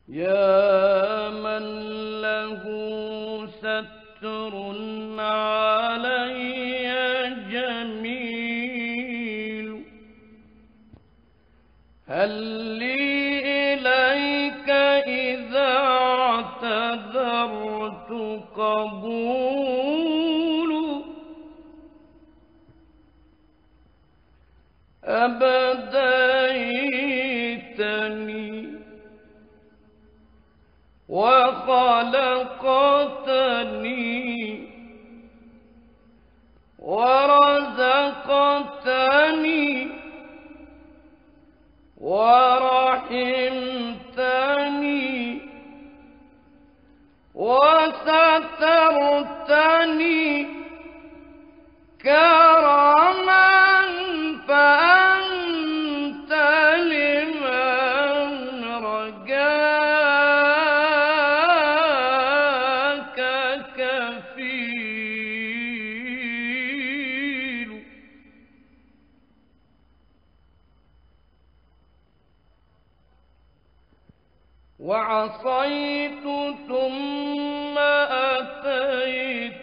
يا من له ستر علي جميل، هل لي إليك إذا اعتذرت قبول؟ أبديتني وخلقتني ورزقتني ورحمتني وسترتني كرما، فأنت لمن رجاك كفيل. وعصيت ثم أتيت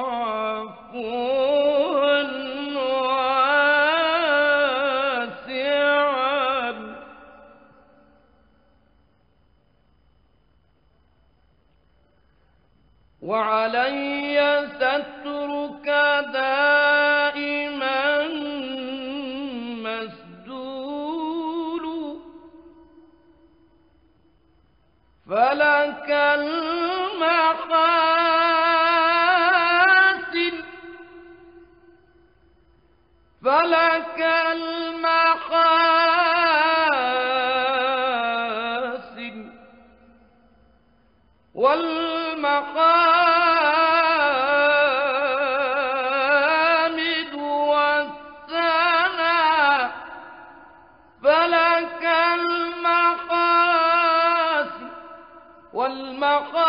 عفوا واسعا، وعلي سترك دائما مسدول، فلك المحاسن فلك المحاسن والمحامد والثناء، فلك المحاسن والمحامد